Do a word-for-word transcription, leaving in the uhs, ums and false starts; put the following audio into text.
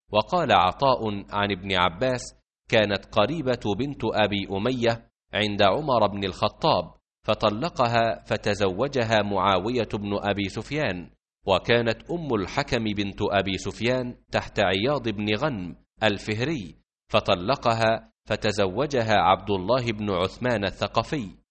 وقال عطاء عن ابن عباس: كانت قريبة بنت أبي أمية عند عمر بن الخطاب فطلقها فتزوجها معاوية بن أبي سفيان، وكانت أم الحكم بنت أبي سفيان تحت عياض بن غنم الفهري فطلقها فتزوجها عبد الله بن عثمان الثقفي.